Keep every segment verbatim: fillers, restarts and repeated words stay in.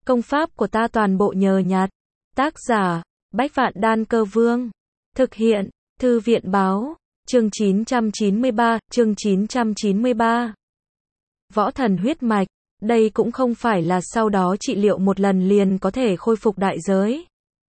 Công pháp của ta toàn bộ nhờ nhặt. Tác giả, Bách Vạn Đan Cơ Vương. Thực hiện, Thư viện Báo. Chương chín trăm chín mươi ba, chương chín trăm chín mươi ba. Võ thần huyết mạch. Đây cũng không phải là sau đó trị liệu một lần liền có thể khôi phục đại giới.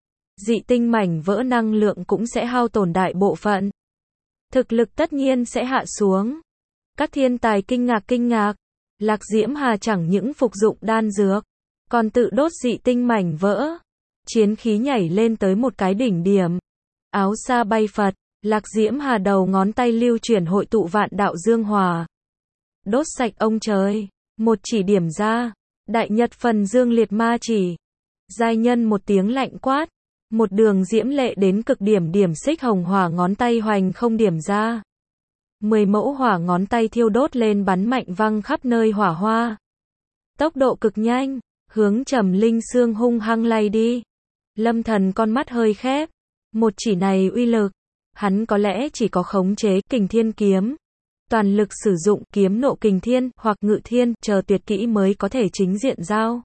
Dị tinh mảnh vỡ năng lượng cũng sẽ hao tổn đại bộ phận. Thực lực tất nhiên sẽ hạ xuống. Các thiên tài kinh ngạc kinh ngạc. Lạc Diễm Hà chẳng những phục dụng đan dược, còn tự đốt dị tinh mảnh vỡ. Chiến khí nhảy lên tới một cái đỉnh điểm. Áo sa bay phật, Lạc Diễm Hà đầu ngón tay lưu chuyển hội tụ vạn đạo dương hòa. Đốt sạch ông trời, một chỉ điểm ra, đại nhật phần dương liệt ma chỉ. Giai nhân một tiếng lạnh quát, một đường diễm lệ đến cực điểm điểm xích hồng hỏa ngón tay hoành không điểm ra. Mười mẫu hỏa ngón tay thiêu đốt lên bắn mạnh văng khắp nơi hỏa hoa. Tốc độ cực nhanh, hướng Trầm Linh Xương hung hăng lay đi. Lâm Thần con mắt hơi khép, một chỉ này uy lực, hắn có lẽ chỉ có khống chế kình thiên kiếm, toàn lực sử dụng kiếm nộ kình thiên hoặc ngự thiên chờ tuyệt kỹ mới có thể chính diện giao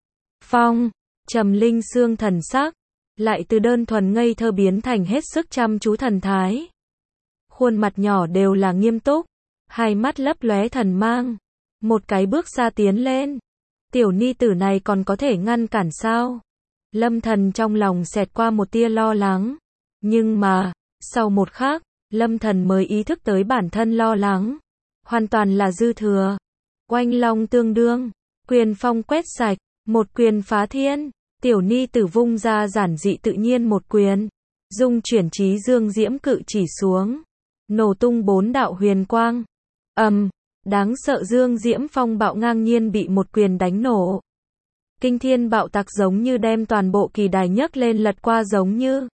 phong. Trầm Linh Xương thần sắc lại từ đơn thuần ngây thơ biến thành hết sức chăm chú thần thái. Khuôn mặt nhỏ đều là nghiêm túc, hai mắt lấp lóe thần mang. Một cái bước xa tiến lên. Tiểu ni tử này còn có thể ngăn cản sao? Lâm Thần trong lòng xẹt qua một tia lo lắng. Nhưng mà, sau một khắc, Lâm Thần mới ý thức tới bản thân lo lắng. Hoàn toàn là dư thừa. Oanh long tương đương, quyền phong quét sạch, một quyền phá thiên. Tiểu ni tử vung ra giản dị tự nhiên một quyền. Dung chuyển trí dương diễm cự chỉ xuống. Nổ tung bốn đạo huyền quang. Ầm, um, đáng sợ dương diễm phong bạo ngang nhiên bị một quyền đánh nổ. Kinh thiên bạo tạc giống như đem toàn bộ kỳ đài nhấc lên lật qua giống như.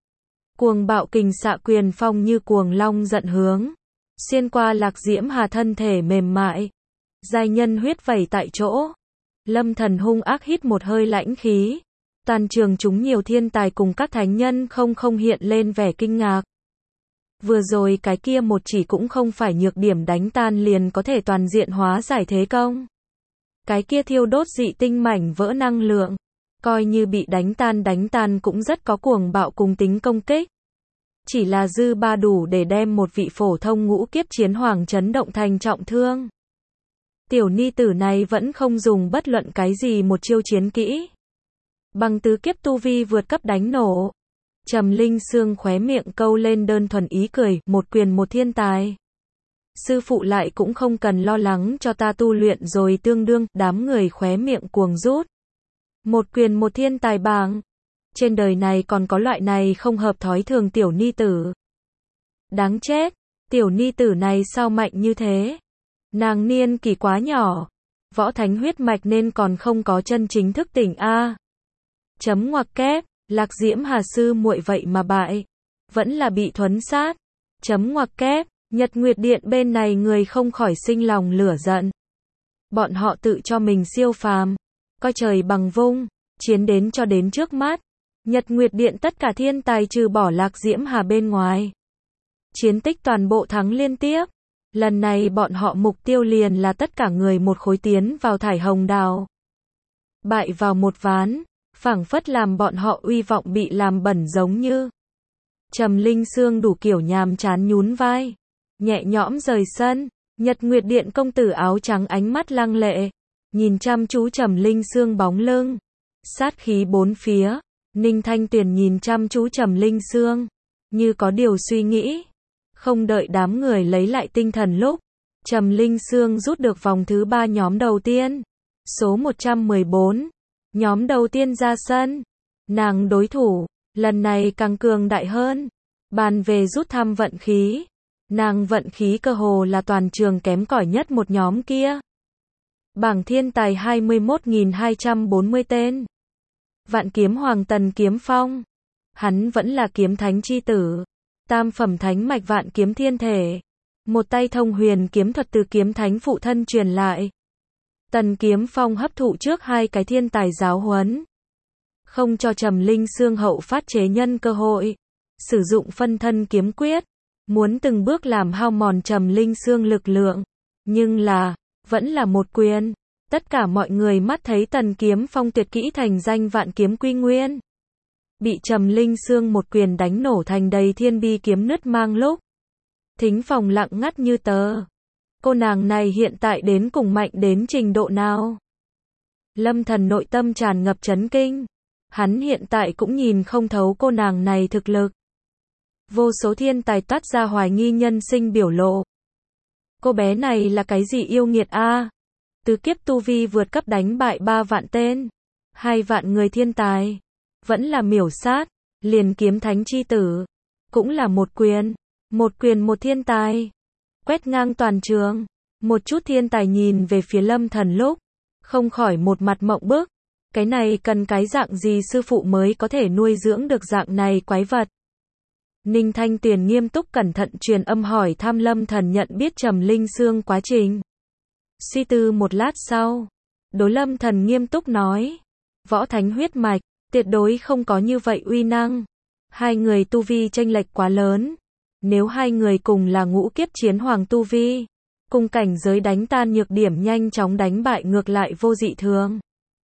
Cuồng bạo kình xạ quyền phong như cuồng long giận hướng. Xuyên qua Lạc Diễm Hà thân thể mềm mại. Giai nhân huyết vẩy tại chỗ. Lâm Thần hung ác hít một hơi lãnh khí. Toàn trường chúng nhiều thiên tài cùng các thánh nhân không không hiện lên vẻ kinh ngạc. Vừa rồi cái kia một chỉ cũng không phải nhược điểm đánh tan liền có thể toàn diện hóa giải thế công. Cái kia thiêu đốt dị tinh mảnh vỡ năng lượng, coi như bị đánh tan đánh tan cũng rất có cuồng bạo cùng tính công kích. Chỉ là dư ba đủ để đem một vị phổ thông ngũ kiếp chiến hoàng chấn động thành trọng thương. Tiểu ni tử này vẫn không dùng bất luận cái gì một chiêu chiến kỹ. Bằng tứ kiếp tu vi vượt cấp đánh nổ. Trầm Linh Xương khóe miệng câu lên đơn thuần ý cười, một quyền một thiên tài. Sư phụ lại cũng không cần lo lắng cho ta tu luyện rồi tương đương, đám người khóe miệng cuồng rút. Một quyền một thiên tài bảng. Trên đời này còn có loại này không hợp thói thường tiểu ni tử. Đáng chết, tiểu ni tử này sao mạnh như thế? Nàng niên kỳ quá nhỏ, võ thánh huyết mạch nên còn không có chân chính thức tỉnh a. Chấm ngoặc kép. Lạc Diễm Hà sư muội vậy mà bại, vẫn là bị thuấn sát. Chấm ngoặc kép, Nhật Nguyệt Điện bên này người không khỏi sinh lòng lửa giận. Bọn họ tự cho mình siêu phàm, coi trời bằng vung, chiến đến cho đến trước mắt. Nhật Nguyệt Điện tất cả thiên tài trừ bỏ Lạc Diễm Hà bên ngoài. Chiến tích toàn bộ thắng liên tiếp. Lần này bọn họ mục tiêu liền là tất cả người một khối tiến vào thải hồng đào. Bại vào một ván. Phảng phất làm bọn họ uy vọng bị làm bẩn giống như. Trầm Linh Xương đủ kiểu nhàm chán nhún vai, nhẹ nhõm rời sân. Nhật Nguyệt Điện công tử áo trắng ánh mắt lăng lệ, nhìn chăm chú Trầm Linh Xương bóng lưng, sát khí bốn phía. Ninh Thanh Tuyền nhìn chăm chú Trầm Linh Xương, như có điều suy nghĩ. Không đợi đám người lấy lại tinh thần lúc, Trầm Linh Xương rút được vòng thứ ba nhóm đầu tiên, số một trăm mười bốn. Nhóm đầu tiên ra sân. Nàng đối thủ, lần này càng cường đại hơn. Bàn về rút thăm vận khí. Nàng vận khí cơ hồ là toàn trường kém cỏi nhất một nhóm kia. Bảng thiên tài hai mươi mốt nghìn hai trăm bốn mươi tên. Vạn kiếm hoàng Tần Kiếm Phong. Hắn vẫn là kiếm thánh chi tử. Tam phẩm thánh mạch vạn kiếm thiên thể. Một tay thông huyền kiếm thuật từ kiếm thánh phụ thân truyền lại. Tần Kiếm Phong hấp thụ trước hai cái thiên tài giáo huấn. Không cho Trầm Linh Xương hậu phát chế nhân cơ hội. Sử dụng phân thân kiếm quyết. Muốn từng bước làm hao mòn Trầm Linh Xương lực lượng. Nhưng là, vẫn là một quyền. Tất cả mọi người mắt thấy Tần Kiếm Phong tuyệt kỹ thành danh vạn kiếm quy nguyên. Bị Trầm Linh Sương một quyền đánh nổ thành đầy thiên bi kiếm nứt mang lúc. Thính phòng lặng ngắt như tờ. Cô nàng này hiện tại đến cùng mạnh đến trình độ nào? Lâm Thần nội tâm tràn ngập chấn kinh. Hắn hiện tại cũng nhìn không thấu cô nàng này thực lực. Vô số thiên tài toát ra hoài nghi nhân sinh biểu lộ. Cô bé này là cái gì yêu nghiệt a? Tứ kiếp tu vi vượt cấp đánh bại ba vạn tên, hai vạn người thiên tài, vẫn là miểu sát, liền kiếm thánh chi tử, cũng là một quyền, một quyền một thiên tài, quét ngang toàn trường. Một chút thiên tài nhìn về phía Lâm Thần lúc, không khỏi một mặt mộng bức, cái này cần cái dạng gì sư phụ mới có thể nuôi dưỡng được dạng này quái vật. Ninh Thanh Tuyền nghiêm túc cẩn thận truyền âm hỏi thăm Lâm Thần nhận biết Trầm Linh Sương quá trình. Suy tư một lát sau, đối Lâm Thần nghiêm túc nói, võ thánh huyết mạch, tuyệt đối không có như vậy uy năng. Hai người tu vi chênh lệch quá lớn. Nếu hai người cùng là ngũ kiếp chiến hoàng tu vi, cùng cảnh giới đánh tan nhược điểm nhanh chóng đánh bại ngược lại vô dị thường.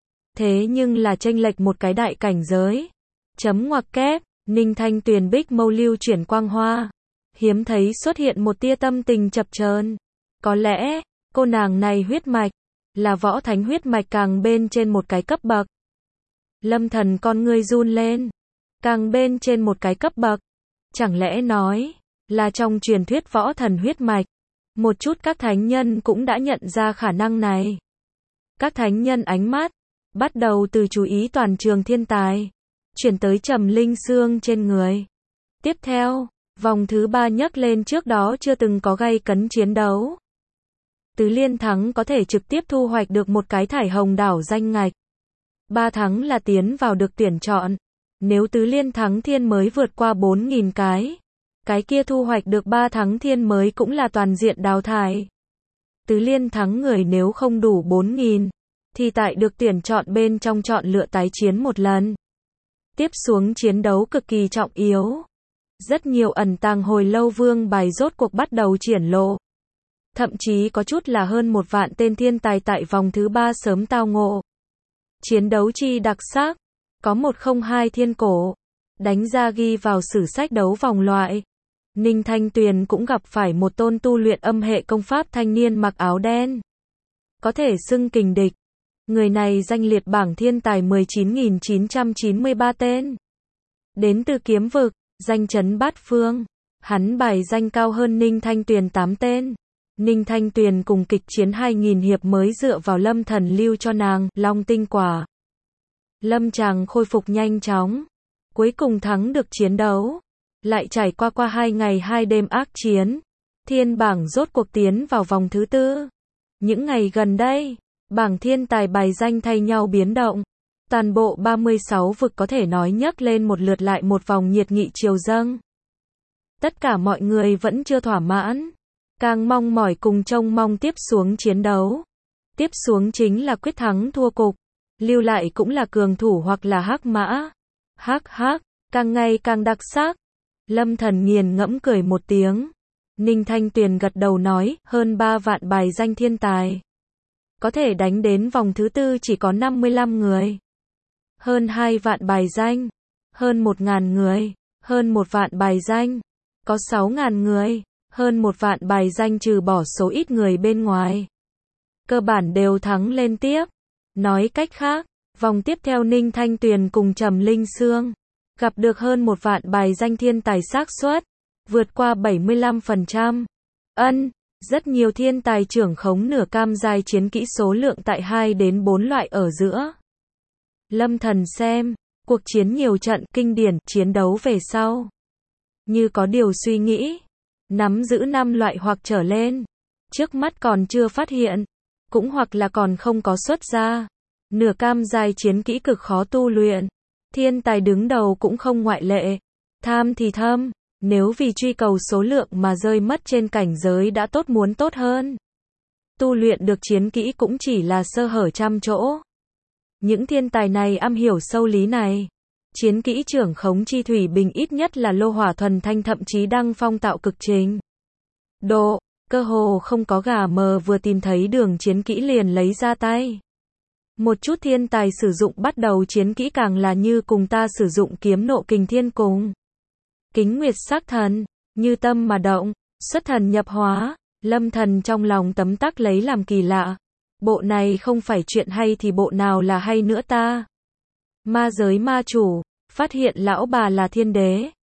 Thế nhưng là chênh lệch một cái đại cảnh giới. Chấm ngoặc kép, Ninh Thanh Tuyền bích mâu lưu chuyển quang hoa. Hiếm thấy xuất hiện một tia tâm tình chập chờn. Có lẽ, cô nàng này huyết mạch, là võ thánh huyết mạch càng bên trên một cái cấp bậc. Lâm Thần con ngươi run lên. Càng bên trên một cái cấp bậc. Chẳng lẽ nói, là trong truyền thuyết võ thần huyết mạch. Một chút các thánh nhân cũng đã nhận ra khả năng này. Các thánh nhân ánh mắt, bắt đầu từ chú ý toàn trường thiên tài, chuyển tới Trầm Linh Sương trên người. Tiếp theo, vòng thứ ba nhấc lên trước đó chưa từng có gay cấn chiến đấu. Tứ liên thắng có thể trực tiếp thu hoạch được một cái thải hồng đảo danh ngạch. Ba thắng là tiến vào được tuyển chọn. Nếu tứ liên thắng thiên mới vượt qua bốn nghìn cái, cái kia thu hoạch được ba thắng thiên mới cũng là toàn diện đào thải. Tứ liên thắng người nếu không đủ bốn nghìn, thì tại được tuyển chọn bên trong chọn lựa tái chiến một lần. Tiếp xuống chiến đấu cực kỳ trọng yếu. Rất nhiều ẩn tàng hồi lâu vương bài rốt cuộc bắt đầu triển lộ. Thậm chí có chút là hơn một vạn tên thiên tài tại vòng thứ ba sớm tao ngộ. Chiến đấu chi đặc sắc, có một không hai thiên cổ, đánh ra ghi vào sử sách đấu vòng loại. Ninh Thanh Tuyền cũng gặp phải một tôn tu luyện âm hệ công pháp thanh niên mặc áo đen. Có thể xưng kình địch. Người này danh liệt bảng thiên tài mười chín nghìn chín trăm chín mươi ba tên. Đến từ kiếm vực, danh chấn bát phương. Hắn bài danh cao hơn Ninh Thanh Tuyền tám tên. Ninh Thanh Tuyền cùng kịch chiến hai nghìn hiệp mới dựa vào Lâm Thần lưu cho nàng Long tinh quả. Lâm chàng khôi phục nhanh chóng, cuối cùng thắng được chiến đấu. Lại trải qua qua hai ngày hai đêm ác chiến, thiên bảng rốt cuộc tiến vào vòng thứ tư. Những ngày gần đây, bảng thiên tài bài danh thay nhau biến động. Toàn bộ ba mươi sáu vực có thể nói nhấc lên một lượt lại một vòng nhiệt nghị triều dâng. Tất cả mọi người vẫn chưa thỏa mãn, càng mong mỏi cùng trông mong tiếp xuống chiến đấu. Tiếp xuống chính là quyết thắng thua cục, lưu lại cũng là cường thủ hoặc là hắc mã. Hắc hắc, càng ngày càng đặc sắc. Lâm Thần nghiền ngẫm cười một tiếng. Ninh Thanh Tuyền gật đầu nói, hơn ba vạn bài danh thiên tài. Có thể đánh đến vòng thứ tư chỉ có năm mươi lăm người. Hơn hai vạn bài danh. Hơn một ngàn người. Hơn một vạn bài danh. Có sáu ngàn người. Hơn một vạn bài danh trừ bỏ số ít người bên ngoài. Cơ bản đều thắng lên tiếp. Nói cách khác, vòng tiếp theo Ninh Thanh Tuyền cùng Trầm Linh Sương gặp được hơn một vạn bài danh thiên tài xác suất vượt qua bảy mươi lăm phần trăm. Ân, rất nhiều thiên tài trưởng khống nửa cam giai chiến kỹ số lượng tại hai đến bốn loại ở giữa. Lâm Thần xem cuộc chiến nhiều trận kinh điển chiến đấu về sau, như có điều suy nghĩ, nắm giữ năm loại hoặc trở lên, trước mắt còn chưa phát hiện, cũng hoặc là còn không có xuất ra. Nửa cam giai chiến kỹ cực khó tu luyện. Thiên tài đứng đầu cũng không ngoại lệ. Tham thì thâm, nếu vì truy cầu số lượng mà rơi mất trên cảnh giới đã tốt muốn tốt hơn. Tu luyện được chiến kỹ cũng chỉ là sơ hở trăm chỗ. Những thiên tài này am hiểu sâu lý này. Chiến kỹ trưởng khống chi thủy bình ít nhất là lô hỏa thuần thanh thậm chí đăng phong tạo cực trình. Độ, cơ hồ không có gà mờ vừa tìm thấy đường chiến kỹ liền lấy ra tay. Một chút thiên tài sử dụng bắt đầu chiến kỹ càng là như cùng ta sử dụng kiếm nộ kình thiên cùng. Kính nguyệt sắc thần, như tâm mà động, xuất thần nhập hóa, lâm thần trong lòng tấm tắc lấy làm kỳ lạ. Bộ này không phải chuyện hay thì bộ nào là hay nữa ta? Ma giới ma chủ, phát hiện lão bà là thiên đế.